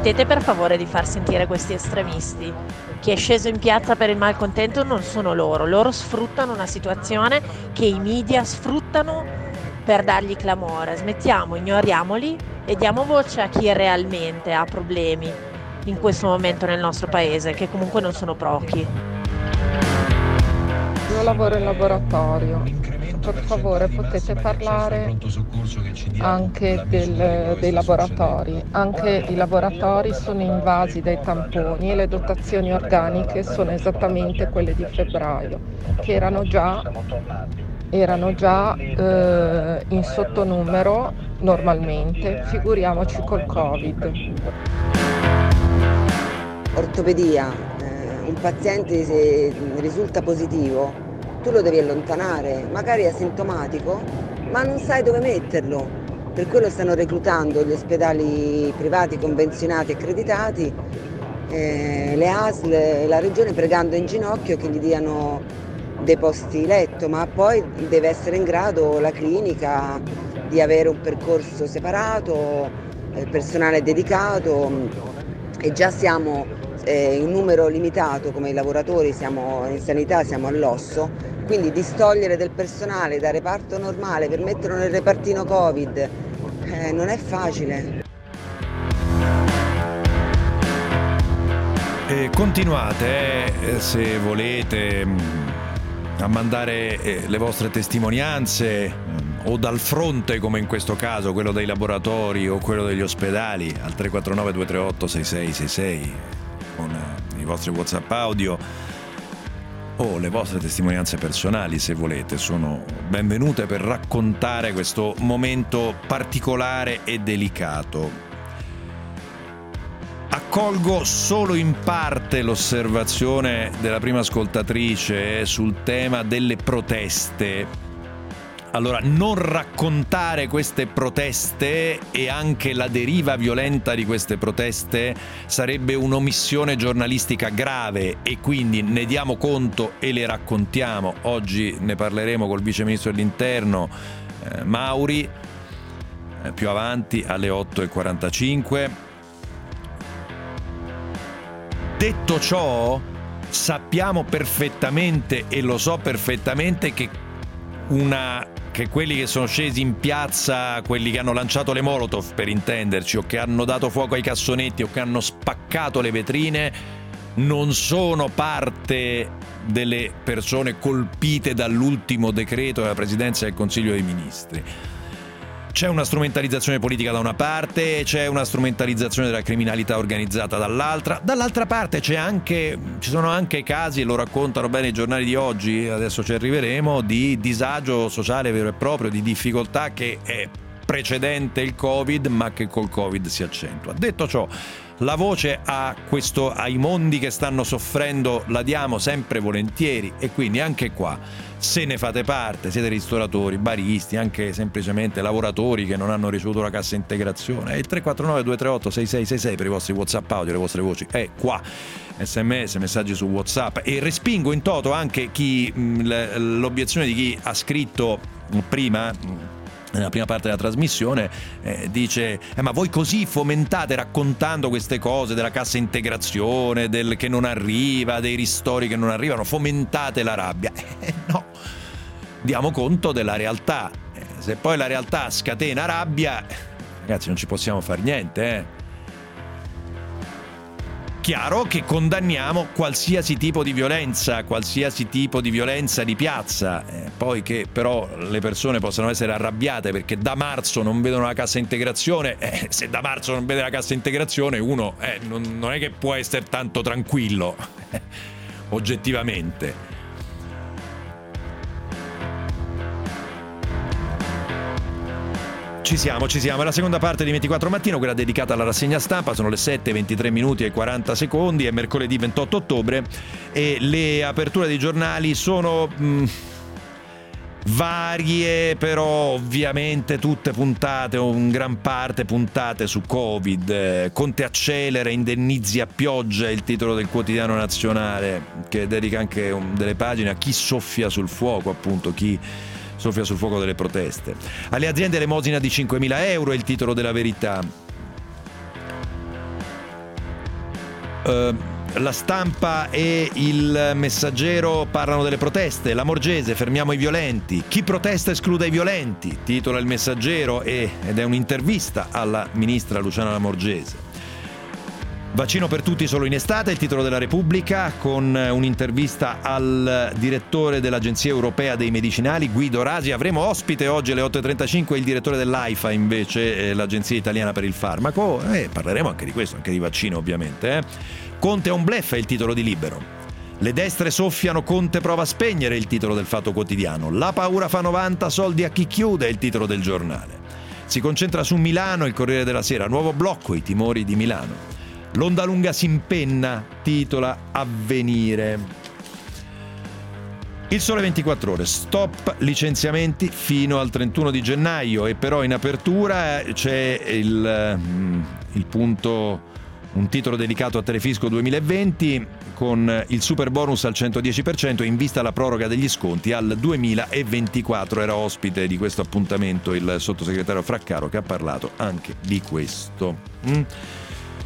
smettete per favore di far sentire questi estremisti. Chi è sceso in piazza per il malcontento non sono loro sfruttano una situazione che i media sfruttano per dargli clamore. Smettiamo, ignoriamoli e diamo voce a chi realmente ha problemi in questo momento nel nostro paese, che comunque non sono pochi. Io lavoro in laboratorio, per favore potete parlare anche dei laboratori. Anche i laboratori sono invasi dai tamponi e le dotazioni organiche sono esattamente quelle di febbraio, che erano già in sottonumero normalmente, figuriamoci col Covid. Ortopedia, un paziente se risulta positivo, tu lo devi allontanare, magari è asintomatico, ma non sai dove metterlo. Per quello stanno reclutando gli ospedali privati convenzionati e accreditati, le ASL e la regione pregando in ginocchio che gli diano dei posti letto, ma poi deve essere in grado la clinica di avere un percorso separato, personale dedicato, e già siamo in numero limitato come lavoratori, siamo in sanità, siamo all'osso, quindi distogliere del personale da reparto normale per metterlo nel repartino Covid non è facile. Continuate se volete a mandare le vostre testimonianze o dal fronte, come in questo caso quello dei laboratori o quello degli ospedali, al 349 238 6666 con i vostri WhatsApp audio o le vostre testimonianze personali, se volete, sono benvenute per raccontare questo momento particolare e delicato. Accolgo solo in parte l'osservazione della prima ascoltatrice sul tema delle proteste. Allora, non raccontare queste proteste e anche la deriva violenta di queste proteste sarebbe un'omissione giornalistica grave e quindi ne diamo conto e le raccontiamo. Oggi ne parleremo col Vice Ministro dell'Interno Mauri, più avanti alle 8:45. Detto ciò, sappiamo perfettamente e lo so perfettamente che quelli che sono scesi in piazza, quelli che hanno lanciato le Molotov per intenderci, o che hanno dato fuoco ai cassonetti o che hanno spaccato le vetrine, non sono parte delle persone colpite dall'ultimo decreto della Presidenza del Consiglio dei Ministri. C'è una strumentalizzazione politica da una parte, c'è una strumentalizzazione della criminalità organizzata dall'altra parte ci sono anche casi, e lo raccontano bene i giornali di oggi, adesso ci arriveremo, di disagio sociale vero e proprio, di difficoltà che è precedente il Covid ma che col Covid si accentua. Detto ciò, la voce ai mondi che stanno soffrendo la diamo sempre volentieri e quindi anche qua, se ne fate parte, siete ristoratori, baristi, anche semplicemente lavoratori che non hanno ricevuto la cassa integrazione, è il 349 238 6666 per i vostri WhatsApp audio, le vostre voci è qua, SMS, messaggi su WhatsApp. E respingo in toto anche l'obiezione di chi ha scritto prima, nella prima parte della trasmissione, dice ma voi così fomentate, raccontando queste cose della cassa integrazione, del che non arriva, dei ristori che non arrivano, fomentate la rabbia. No, diamo conto della realtà. Se poi la realtà scatena rabbia, ragazzi, non ci possiamo far niente. Chiaro che condanniamo qualsiasi tipo di violenza di piazza, poi che però le persone possano essere arrabbiate perché da marzo non vedono la cassa integrazione, se da marzo non vede la cassa integrazione uno non è che può essere tanto tranquillo, oggettivamente. Ci siamo, è la seconda parte di 24 Mattino, quella dedicata alla rassegna stampa, sono le 7:23 minuti e 40 secondi, è mercoledì 28 ottobre e le aperture dei giornali sono varie, però ovviamente tutte puntate o in gran parte puntate su Covid. Conte accelera, indennizi a pioggia, il titolo del quotidiano nazionale, che dedica anche delle pagine a chi soffia sul fuoco, appunto, chi soffia sul fuoco delle proteste. Alle aziende elemosina di 5.000 euro è il titolo della Verità. La Stampa e il Messaggero parlano delle proteste. La Morgese, fermiamo i violenti. Chi protesta esclude i violenti, titola il Messaggero ed è un'intervista alla ministra Luciana Lamorgese. Vaccino per tutti solo in estate, il titolo della Repubblica, con un'intervista al direttore dell'Agenzia Europea dei Medicinali, Guido Rasi. Avremo ospite oggi alle 8.35 il direttore dell'AIFA, invece, l'Agenzia Italiana per il Farmaco. Parleremo anche di questo, anche di vaccino ovviamente. Conte è un bluff è il titolo di Libero. Le destre soffiano, Conte prova a spegnere, è il titolo del Fatto Quotidiano. La paura fa 90, soldi a chi chiude, è il titolo del Giornale. Si concentra su Milano, il Corriere della Sera, nuovo blocco, i timori di Milano. L'onda lunga si impenna, titola Avvenire. Il Sole 24 Ore, stop licenziamenti fino al 31 di gennaio, e però in apertura c'è il punto, un titolo dedicato a Telefisco 2020 con il super bonus al 110% in vista alla proroga degli sconti al 2024. Era ospite di questo appuntamento il sottosegretario Fraccaro, che ha parlato anche di questo.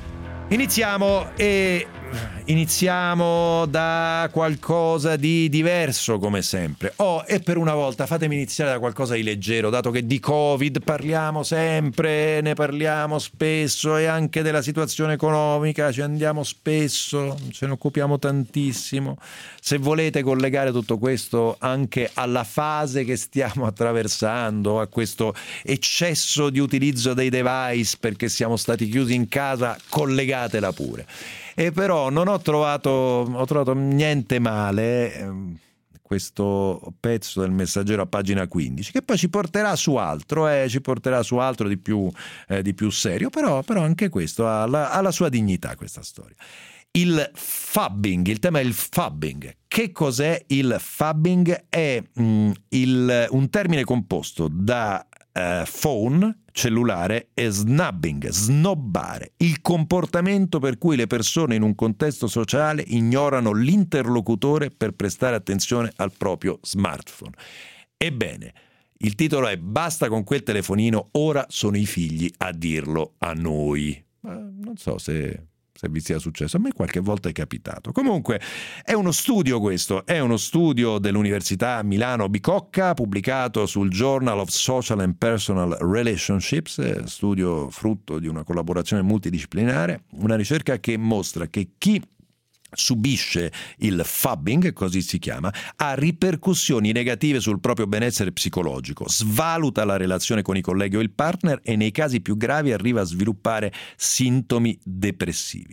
Iniziamo da qualcosa di diverso, come sempre. E per una volta fatemi iniziare da qualcosa di leggero, dato che di Covid parliamo sempre, ne parliamo spesso, e anche della situazione economica ci andiamo spesso, ce ne occupiamo tantissimo. Se volete collegare tutto questo anche alla fase che stiamo attraversando, a questo eccesso di utilizzo dei device perché siamo stati chiusi in casa, collegatela pure. E però non ho trovato niente male questo pezzo del Messaggero a pagina 15, che poi ci porterà su altro di più serio, però anche questo ha la sua dignità, questa storia. Il fabbing, il tema è il fabbing. Che cos'è il fabbing? È un termine composto da phone, cellulare, e snubbing, snobbare, il comportamento per cui le persone in un contesto sociale ignorano l'interlocutore per prestare attenzione al proprio smartphone. Ebbene, il titolo è Basta con quel telefonino, ora sono i figli a dirlo a noi. Non so se vi sia successo, a me qualche volta è capitato. Comunque è uno studio dell'Università Milano Bicocca, pubblicato sul Journal of Social and Personal Relationships, studio frutto di una collaborazione multidisciplinare, una ricerca che mostra che chi subisce il fabbing, così si chiama, ha ripercussioni negative sul proprio benessere psicologico, svaluta la relazione con i colleghi o il partner e nei casi più gravi arriva a sviluppare sintomi depressivi.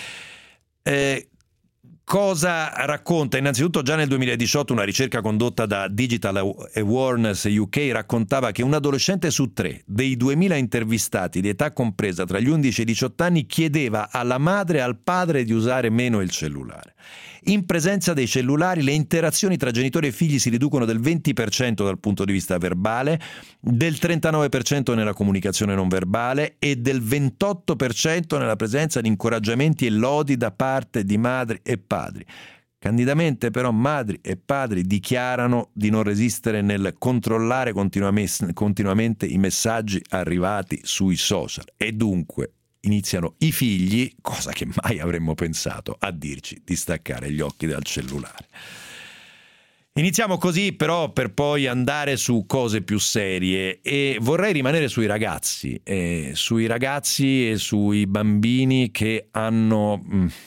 Cosa racconta? Innanzitutto, già nel 2018 una ricerca condotta da Digital Awareness UK raccontava che un adolescente su 3 dei 2000 intervistati di età compresa tra gli 11 e i 18 anni chiedeva alla madre e al padre di usare meno il cellulare. In presenza dei cellulari le interazioni tra genitori e figli si riducono del 20% dal punto di vista verbale, del 39% nella comunicazione non verbale e del 28% nella presenza di incoraggiamenti e lodi da parte di madri e padri. Candidamente però madri e padri dichiarano di non resistere nel controllare continuamente i messaggi arrivati sui social, e dunque iniziano i figli, cosa che mai avremmo pensato, a dirci di staccare gli occhi dal cellulare. Iniziamo così però per poi andare su cose più serie, e vorrei rimanere sui ragazzi e sui bambini che hanno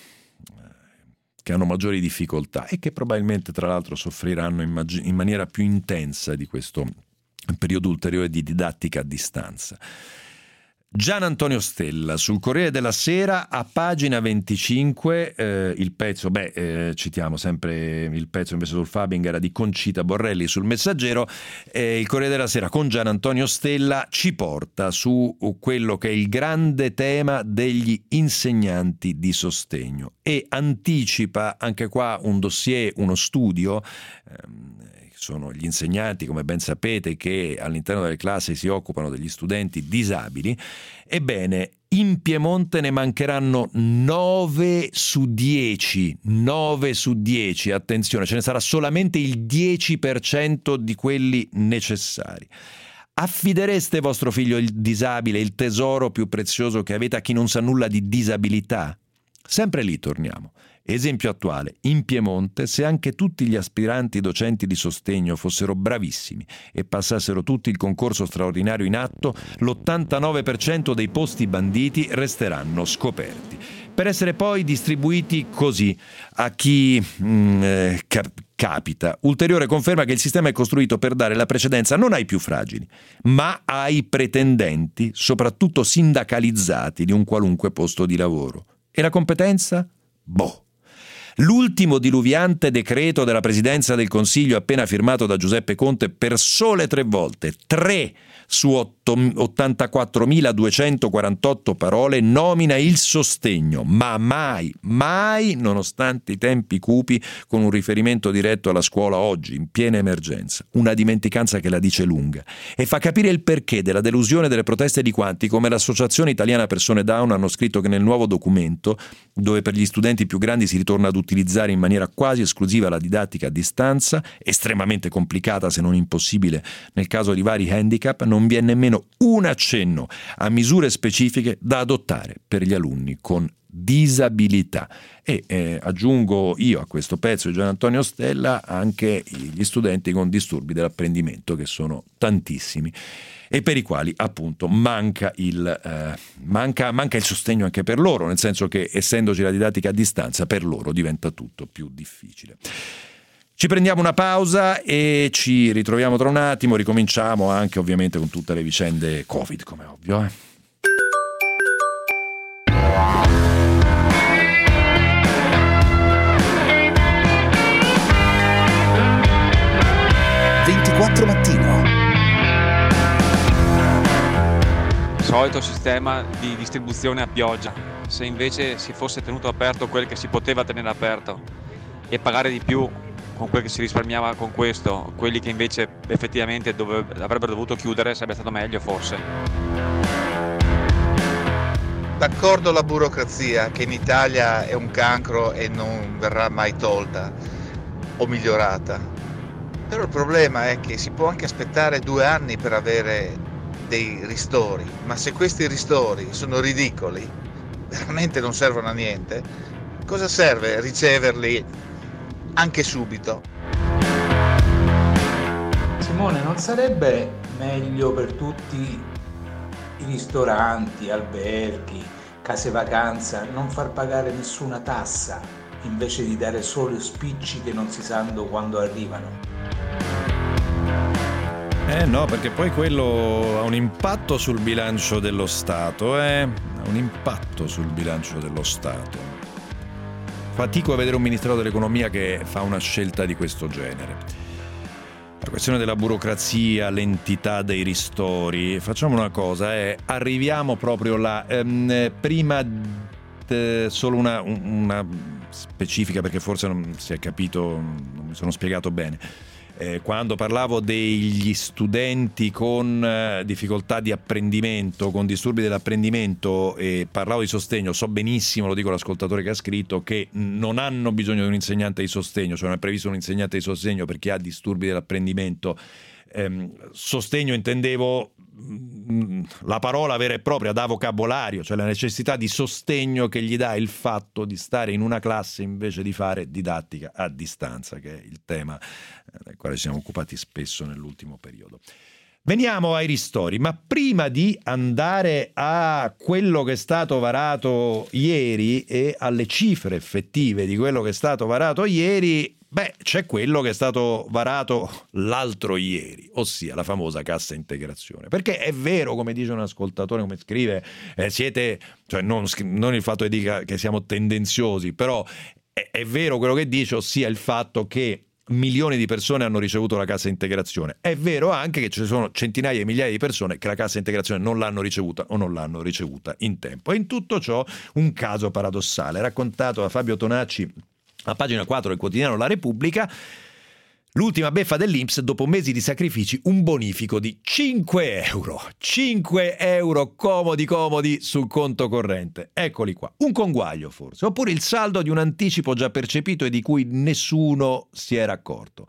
maggiori difficoltà e che probabilmente tra l'altro soffriranno in maniera più intensa di questo periodo ulteriore di didattica a distanza. Gian Antonio Stella sul Corriere della Sera, a pagina 25, il pezzo, citiamo sempre il pezzo invece sul fabbing, era di Concita Borrelli sul Messaggero. Il Corriere della Sera con Gian Antonio Stella ci porta su quello che è il grande tema degli insegnanti di sostegno e anticipa anche qua un dossier, uno studio. Sono gli insegnanti, come ben sapete, che all'interno delle classi si occupano degli studenti disabili. Ebbene, in Piemonte ne mancheranno 9 su 10, attenzione, ce ne sarà solamente il 10% di quelli necessari. Affidereste vostro figlio il disabile, il tesoro più prezioso che avete, a chi non sa nulla di disabilità? Sempre lì torniamo. Esempio attuale, in Piemonte, se anche tutti gli aspiranti docenti di sostegno fossero bravissimi e passassero tutti il concorso straordinario in atto, l'89% dei posti banditi resteranno scoperti, per essere poi distribuiti così a chi capita. Ulteriore conferma che il sistema è costruito per dare la precedenza non ai più fragili, ma ai pretendenti, soprattutto sindacalizzati, di un qualunque posto di lavoro. E la competenza? Boh. L'ultimo diluviante decreto della Presidenza del Consiglio appena firmato da Giuseppe Conte per sole 3 volte, 3 su 84.248 parole, nomina il sostegno, ma mai, nonostante i tempi cupi, con un riferimento diretto alla scuola oggi, in piena emergenza. Una dimenticanza che la dice lunga e fa capire il perché della delusione delle proteste di quanti, come l'Associazione Italiana Persone Down, hanno scritto che nel nuovo documento, dove per gli studenti più grandi si ritorna ad utilizzare in maniera quasi esclusiva la didattica a distanza, estremamente complicata se non impossibile nel caso di vari handicap, non vi è nemmeno un accenno a misure specifiche da adottare per gli alunni con disabilità. E aggiungo io a questo pezzo di Gian Antonio Stella anche gli studenti con disturbi dell'apprendimento, che sono tantissimi e per i quali appunto manca il sostegno anche per loro, nel senso che essendoci la didattica a distanza per loro diventa tutto più difficile. Ci prendiamo una pausa e ci ritroviamo tra un attimo, ricominciamo anche ovviamente con tutte le vicende Covid, come ovvio. 24 Mattino. Solito sistema di distribuzione a pioggia. Se invece si fosse tenuto aperto quel che si poteva tenere aperto e pagare di più con quel che si risparmiava con questo, quelli che invece effettivamente avrebbero dovuto chiudere, sarebbe stato meglio forse. D'accordo la burocrazia, che in Italia è un cancro e non verrà mai tolta o migliorata, però il problema è che si può anche aspettare 2 anni per avere dei ristori, ma se questi ristori sono ridicoli, veramente non servono a niente, cosa serve riceverli anche subito? Simone, non sarebbe meglio per tutti i ristoranti, alberghi, case vacanza non far pagare nessuna tassa invece di dare solo spicci che non si sanno quando arrivano? No, perché poi quello ha un impatto sul bilancio dello Stato, ha un impatto sul bilancio dello Stato. Fatico a vedere un Ministero dell'Economia che fa una scelta di questo genere. La questione della burocrazia, l'entità dei ristori, facciamo una cosa, arriviamo proprio là. Prima solo una specifica, perché forse non si è capito, non mi sono spiegato bene. Quando parlavo degli studenti con difficoltà di apprendimento, con disturbi dell'apprendimento, e parlavo di sostegno, so benissimo, lo dico all'ascoltatore che ha scritto, che non hanno bisogno di un insegnante di sostegno, cioè non è previsto un insegnante di sostegno per chi ha disturbi dell'apprendimento. Sostegno intendevo la parola vera e propria da vocabolario, cioè la necessità di sostegno che gli dà il fatto di stare in una classe invece di fare didattica a distanza, che è il tema del quale ci siamo occupati spesso nell'ultimo periodo. Veniamo ai ristori, ma prima di andare a quello che è stato varato ieri e alle cifre effettive di quello che è stato varato ieri, c'è quello che è stato varato l'altro ieri, ossia la famosa cassa integrazione. Perché è vero, come dice un ascoltatore, come scrive, siete, cioè non il fatto che dica che siamo tendenziosi, però è vero quello che dice, ossia il fatto che milioni di persone hanno ricevuto la cassa integrazione. È vero anche che ci sono centinaia e migliaia di persone che la cassa integrazione non l'hanno ricevuta o non l'hanno ricevuta in tempo. E in tutto ciò un caso paradossale raccontato da Fabio Tonacci a pagina 4 del quotidiano La Repubblica. L'ultima beffa dell'INPS: dopo mesi di sacrifici, un bonifico di 5 euro. 5 euro comodi sul conto corrente. Eccoli qua. Un conguaglio forse, oppure il saldo di un anticipo già percepito e di cui nessuno si era accorto.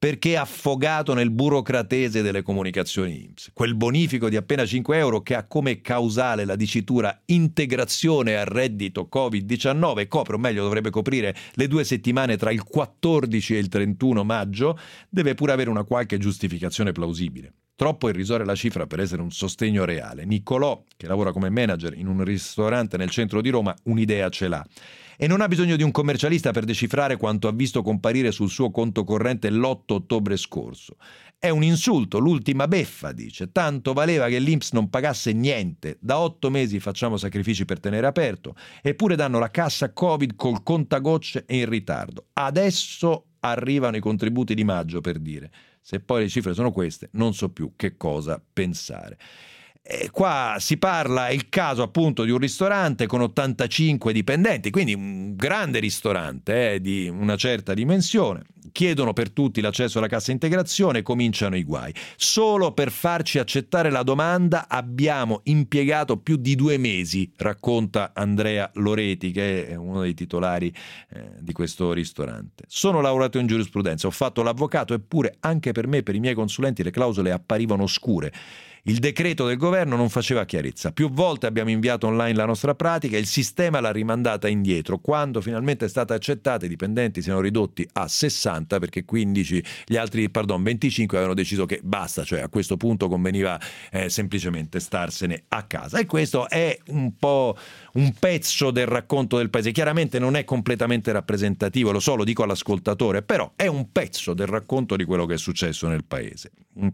perché è affogato nel burocratese delle comunicazioni INPS. Quel bonifico di appena 5 euro che ha come causale la dicitura integrazione al reddito Covid-19 copre, o meglio dovrebbe coprire, le 2 settimane tra il 14 e il 31 maggio, deve pure avere una qualche giustificazione plausibile. Troppo irrisoria la cifra per essere un sostegno reale. Niccolò, che lavora come manager in un ristorante nel centro di Roma, un'idea ce l'ha. E non ha bisogno di un commercialista per decifrare quanto ha visto comparire sul suo conto corrente l'8 ottobre scorso. È un insulto, l'ultima beffa, dice. Tanto valeva che l'INPS non pagasse niente. Da 8 mesi facciamo sacrifici per tenere aperto, eppure danno la cassa Covid col contagocce e in ritardo. Adesso arrivano i contributi di maggio, per dire. Se poi le cifre sono queste, non so più che cosa pensare. E qua si parla, è il caso appunto di un ristorante con 85 dipendenti, quindi un grande ristorante di una certa dimensione. Chiedono per tutti l'accesso alla cassa integrazione e cominciano i guai. Solo per farci accettare la domanda abbiamo impiegato più di 2 mesi, racconta Andrea Loreti, che è uno dei titolari di questo ristorante. Sono laureato in giurisprudenza, ho fatto l'avvocato, eppure anche per me, per i miei consulenti, le clausole apparivano oscure. Il decreto del governo non faceva chiarezza. Più volte abbiamo inviato online la nostra pratica e il sistema l'ha rimandata indietro. Quando finalmente è stata accettata, i dipendenti si erano ridotti a 60 perché 25 avevano deciso che basta, cioè a questo punto conveniva semplicemente starsene a casa. E questo è un po' un pezzo del racconto del paese. Chiaramente non è completamente rappresentativo, lo so, lo dico all'ascoltatore, però è un pezzo del racconto di quello che è successo nel paese.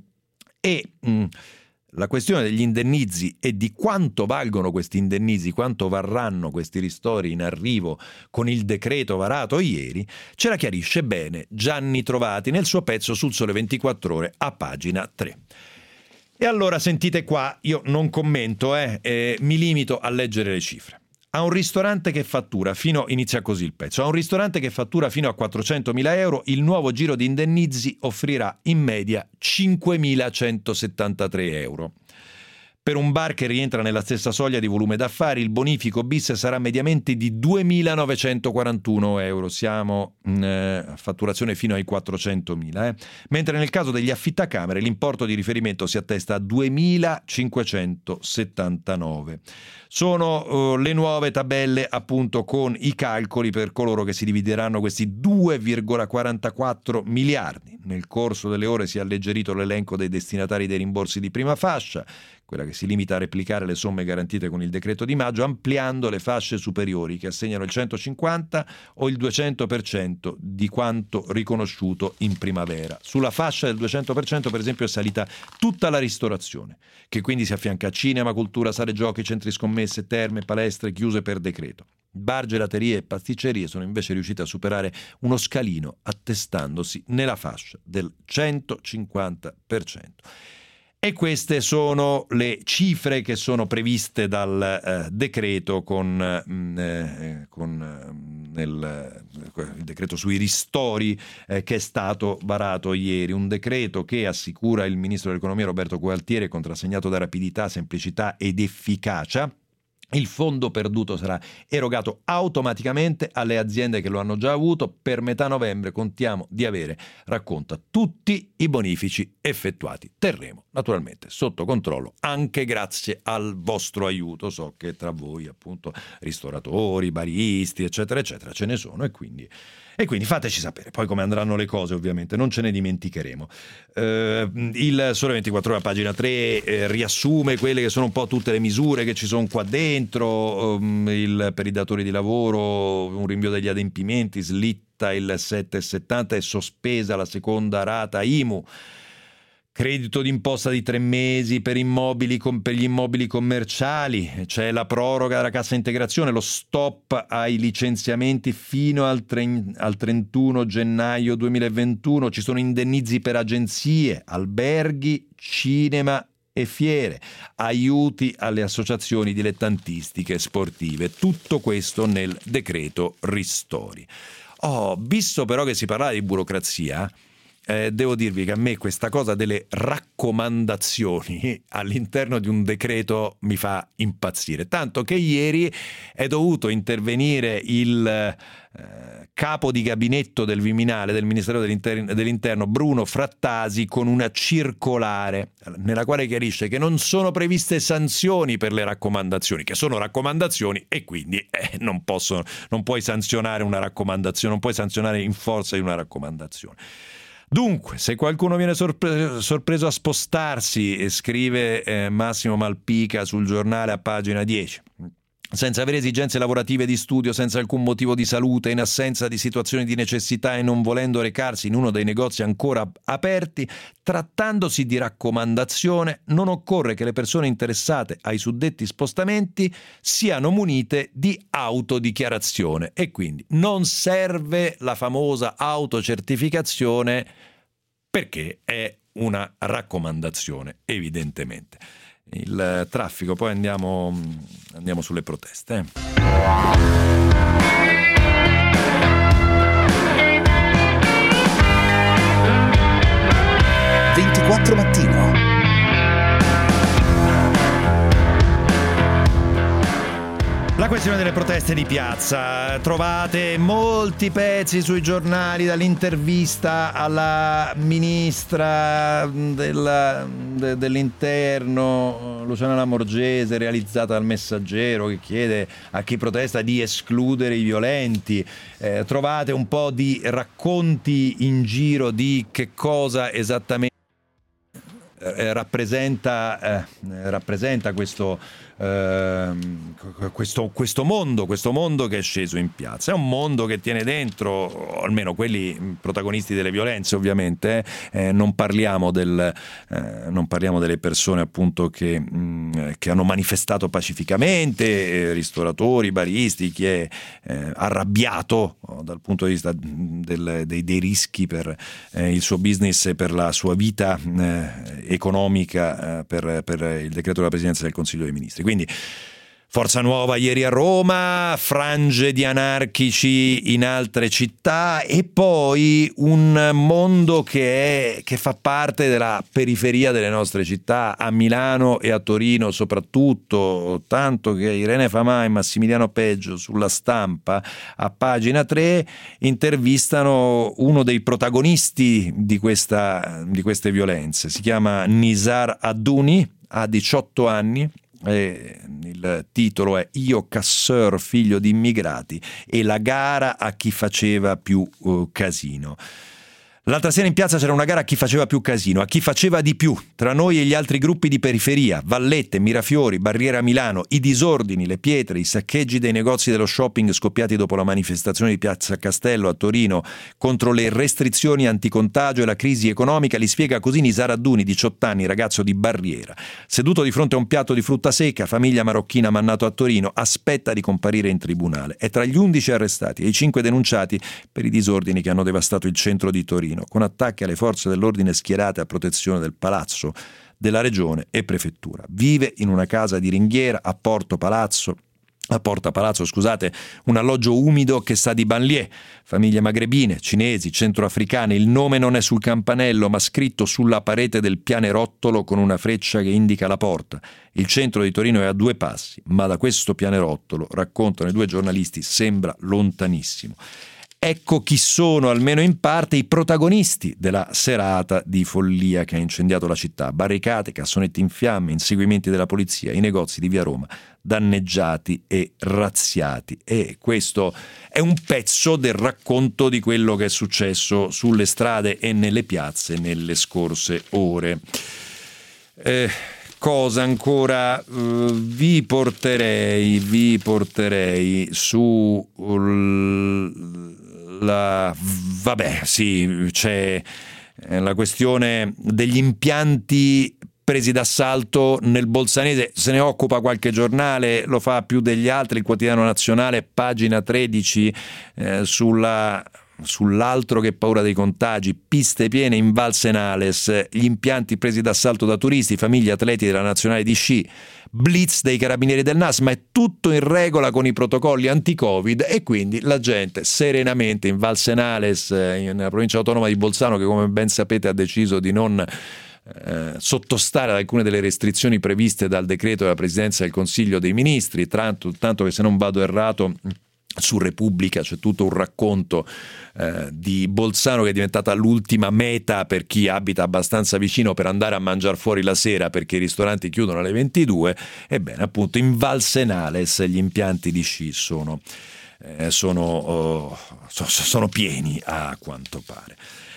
La questione degli indennizi e di quanto valgono questi indennizi, quanto varranno questi ristori in arrivo con il decreto varato ieri, ce la chiarisce bene Gianni Trovati nel suo pezzo sul Sole 24 Ore a pagina 3. E allora sentite qua, io non commento, mi limito a leggere le cifre. A un ristorante che fattura inizia così il pezzo, a un ristorante che fattura fino a 400.000 euro, il nuovo giro di indennizi offrirà in media 5.173 euro. Per un bar che rientra nella stessa soglia di volume d'affari, il bonifico bis sarà mediamente di 2.941 euro. Siamo a fatturazione fino ai 400.000. Mentre nel caso degli affittacamere l'importo di riferimento si attesta a 2.579. Sono le nuove tabelle appunto con i calcoli per coloro che si divideranno questi 2,44 miliardi. Nel corso delle ore si è alleggerito l'elenco dei destinatari dei rimborsi di prima fascia, quella che si limita a replicare le somme garantite con il decreto di maggio, ampliando le fasce superiori che assegnano il 150 o il 200% di quanto riconosciuto in primavera. Sulla fascia del 200% per esempio è salita tutta la ristorazione, che quindi si affianca a cinema, cultura, sale giochi, centri scommesse, terme, palestre chiuse per decreto. Bar, gelaterie e pasticcerie sono invece riuscite a superare uno scalino attestandosi nella fascia del 150%. E queste sono le cifre che sono previste dal decreto il decreto sui ristori che è stato varato ieri. Un decreto che, assicura il ministro dell'economia Roberto Gualtieri, è contrassegnato da rapidità, semplicità ed efficacia. Il fondo perduto sarà erogato automaticamente alle aziende che lo hanno già avuto. Per metà novembre contiamo di avere, racconta, tutti i bonifici effettuati. Terremo naturalmente sotto controllo anche grazie al vostro aiuto. So che tra voi appunto ristoratori, baristi eccetera eccetera ce ne sono e quindi fateci sapere poi come andranno le cose, ovviamente non ce ne dimenticheremo. Il Sole 24 Ore a pagina 3 riassume quelle che sono un po' tutte le misure che ci sono qua dentro. Per i datori di lavoro un rinvio degli adempimenti, slitta il 7,70, è sospesa la seconda rata IMU. Credito d'imposta di 3 mesi per gli immobili commerciali, c'è la proroga della cassa integrazione, lo stop ai licenziamenti fino al 31 gennaio 2021, ci sono indennizi per agenzie, alberghi, cinema e fiere, aiuti alle associazioni dilettantistiche sportive, tutto questo nel decreto ristori. Visto però che si parlava di burocrazia, devo dirvi che a me questa cosa delle raccomandazioni all'interno di un decreto mi fa impazzire, tanto che ieri è dovuto intervenire il capo di gabinetto del Viminale del Ministero dell'Interno Bruno Frattasi con una circolare nella quale chiarisce che non sono previste sanzioni per le raccomandazioni, che sono raccomandazioni e quindi non puoi sanzionare una raccomandazione, non puoi sanzionare in forza di una raccomandazione. Dunque, se qualcuno viene sorpreso a spostarsi, scrive Massimo Malpica sul Giornale a pagina 10, senza avere esigenze lavorative di studio, senza alcun motivo di salute, in assenza di situazioni di necessità e non volendo recarsi in uno dei negozi ancora aperti, trattandosi di raccomandazione, non occorre che le persone interessate ai suddetti spostamenti siano munite di autodichiarazione e quindi non serve la famosa autocertificazione perché è una raccomandazione, evidentemente. Il traffico, poi andiamo sulle proteste. 24 Mattino. La questione delle proteste di piazza. Trovate molti pezzi sui giornali, dall'intervista alla ministra dell'Interno Luciana Lamorgese realizzata dal Messaggero, che chiede a chi protesta di escludere i violenti. Trovate un po' di racconti in giro di che cosa esattamente rappresenta questo mondo che è sceso in piazza. È un mondo che tiene dentro, almeno quelli protagonisti delle violenze, ovviamente, non parliamo delle persone appunto che hanno manifestato pacificamente, ristoratori, baristi, chi è arrabbiato dal punto di vista dei rischi per il suo business e per la sua vita economica per il decreto della Presidenza del Consiglio dei Ministri. Quindi Forza Nuova ieri a Roma, frange di anarchici in altre città e poi un mondo che fa parte della periferia delle nostre città, a Milano e a Torino soprattutto, tanto che Irene Famà e Massimiliano Peggio sulla Stampa a pagina 3 intervistano uno dei protagonisti di queste violenze. Si chiama Nizar Aduni, ha 18 anni. Il titolo è Io casseur figlio di immigrati e la gara a chi faceva più casino. L'altra sera in piazza c'era una gara a chi faceva più casino, a chi faceva di più, tra noi e gli altri gruppi di periferia, Vallette, Mirafiori, Barriera Milano, i disordini, le pietre, i saccheggi dei negozi dello shopping scoppiati dopo la manifestazione di Piazza Castello a Torino contro le restrizioni anticontagio e la crisi economica, li spiega così Nizar Aduni, 18 anni, ragazzo di Barriera. Seduto di fronte a un piatto di frutta secca, famiglia marocchina mannato a Torino, aspetta di comparire in tribunale. È tra gli 11 arrestati e i 5 denunciati per i disordini che hanno devastato il centro di Torino, con attacchi alle forze dell'ordine schierate a protezione del palazzo, della regione e prefettura. Vive in una casa di ringhiera a Porta Palazzo, un alloggio umido che sa di banlieue, famiglie magrebine, cinesi, centroafricane. Il nome non è sul campanello, ma scritto sulla parete del pianerottolo con una freccia che indica la porta. Il centro di Torino è a 2 passi, ma da questo pianerottolo, raccontano i 2 giornalisti, sembra lontanissimo. Ecco chi sono, almeno in parte, i protagonisti della serata di follia che ha incendiato la città. Barricate, cassonetti in fiamme, inseguimenti della polizia, i negozi di via Roma danneggiati e razziati. E questo è un pezzo del racconto di quello che è successo sulle strade e nelle piazze nelle scorse ore. Cosa ancora vi porterei su c'è la questione degli impianti presi d'assalto nel Bolzanese. Se ne occupa qualche giornale, lo fa più degli altri, il Quotidiano Nazionale, pagina 13, sulla sull'altro che paura dei contagi, piste piene in Val Senales, gli impianti presi d'assalto da turisti, famiglie, atleti della nazionale di sci, blitz dei carabinieri del NAS, ma è tutto in regola con i protocolli anti-Covid e quindi la gente serenamente in Val Senales, nella provincia autonoma di Bolzano, che come ben sapete ha deciso di non sottostare ad alcune delle restrizioni previste dal decreto della Presidenza del Consiglio dei Ministri, tanto che, se non vado errato, su Repubblica c'è tutto un racconto di Bolzano, che è diventata l'ultima meta per chi abita abbastanza vicino per andare a mangiare fuori la sera, perché i ristoranti chiudono alle 22. Ebbene, appunto, in Val Senales gli impianti di sci sono pieni, a quanto pare.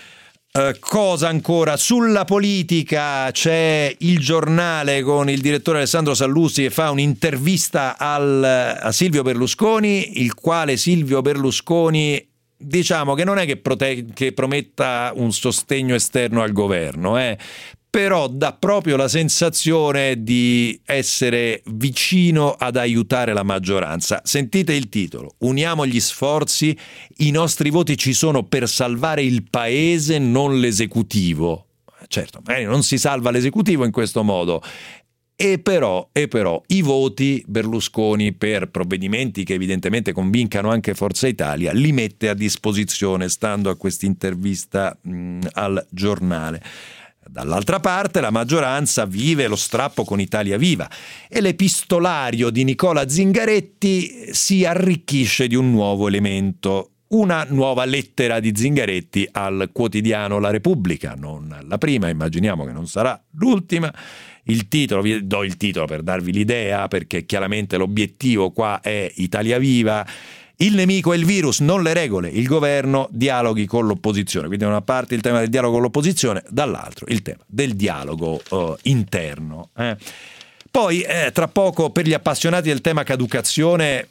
Cosa ancora? Sulla politica c'è Il Giornale con il direttore Alessandro Sallusti che fa un'intervista a Silvio Berlusconi, il quale Silvio Berlusconi, diciamo che non è che prometta un sostegno esterno al governo, però dà proprio la sensazione di essere vicino ad aiutare la maggioranza. Sentite il titolo: uniamo gli sforzi, i nostri voti ci sono per salvare il paese, non l'esecutivo. Certo, magari non si salva l'esecutivo in questo modo, e però i voti Berlusconi per provvedimenti che evidentemente convincano anche Forza Italia li mette a disposizione, stando a quest'intervista al Giornale. Dall'altra parte la maggioranza vive lo strappo con Italia Viva e l'epistolario di Nicola Zingaretti si arricchisce di un nuovo elemento, una nuova lettera di Zingaretti al quotidiano La Repubblica, non la prima, immaginiamo che non sarà l'ultima. Il titolo, vi do il titolo per darvi l'idea, perché chiaramente l'obiettivo qua è Italia Viva. Il nemico è il virus, non le regole, il governo dialoghi con l'opposizione. Quindi da una parte il tema del dialogo con l'opposizione, dall'altro il tema del dialogo interno. Poi tra poco, per gli appassionati del tema caducazione,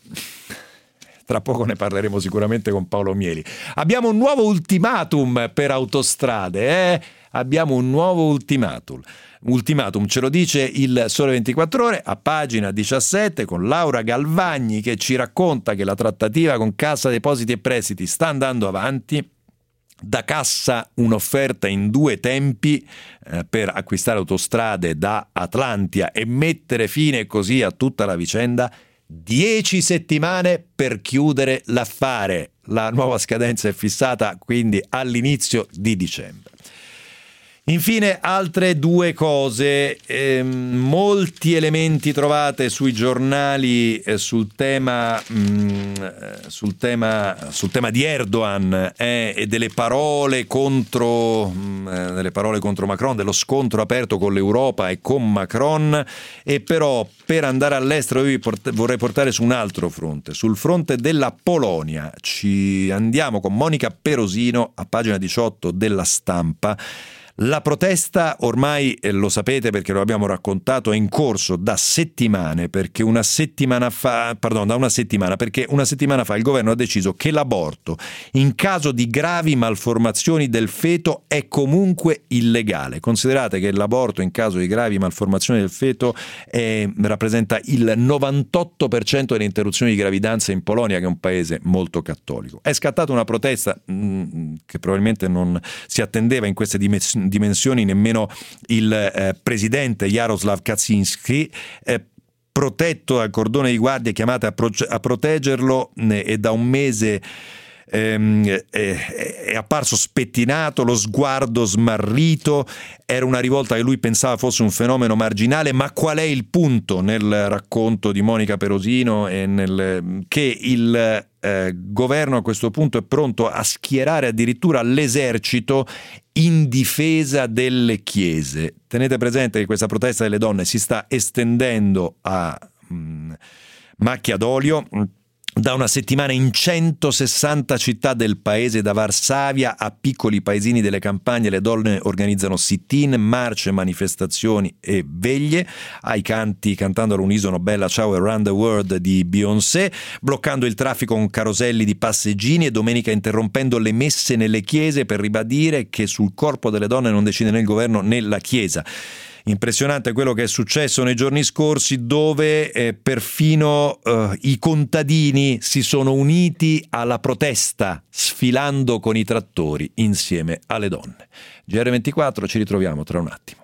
tra poco ne parleremo sicuramente con Paolo Mieli, abbiamo un nuovo ultimatum per Autostrade, abbiamo un nuovo ultimatum, ce lo dice il Sole 24 Ore a pagina 17, con Laura Galvagni che ci racconta che la trattativa con Cassa Depositi e Prestiti sta andando avanti. Da Cassa un'offerta in 2 tempi per acquistare Autostrade da Atlantia e mettere fine così a tutta la vicenda. 10 settimane per chiudere l'affare. La nuova scadenza è fissata quindi all'inizio di dicembre. Infine altre 2 cose, molti elementi trovate sui giornali sul tema di Erdogan e delle parole contro Macron, dello scontro aperto con l'Europa e con Macron, e però per andare all'estero io vorrei portare su un altro fronte, sul fronte della Polonia. Ci andiamo con Monica Perosino a pagina 18 della Stampa. La protesta ormai, lo sapete perché lo abbiamo raccontato, è in corso da settimane, perché una settimana fa il governo ha deciso che l'aborto in caso di gravi malformazioni del feto è comunque illegale. Considerate che l'aborto in caso di gravi malformazioni del feto rappresenta il 98% delle interruzioni di gravidanza in Polonia, che è un paese molto cattolico. È scattata una protesta che probabilmente non si attendeva in queste dimensioni nemmeno il presidente Jarosław Kaczyński, protetto dal cordone di guardie chiamate a proteggerlo, e da un mese è apparso spettinato, lo sguardo smarrito. Era una rivolta che lui pensava fosse un fenomeno marginale, ma qual è il punto nel racconto di Monica Perosino che il governo a questo punto è pronto a schierare addirittura l'esercito in difesa delle chiese. Tenete presente che questa protesta delle donne si sta estendendo a macchia d'olio. Da una settimana in 160 città del paese, da Varsavia a piccoli paesini delle campagne, le donne organizzano sit-in, marce, manifestazioni e veglie, cantando all'unisono Bella Ciao Around the World di Beyoncé, bloccando il traffico con caroselli di passeggini e domenica interrompendo le messe nelle chiese per ribadire che sul corpo delle donne non decide né il governo né la Chiesa. Impressionante quello che è successo nei giorni scorsi, dove perfino i contadini si sono uniti alla protesta, sfilando con i trattori insieme alle donne. GR24, ci ritroviamo tra un attimo.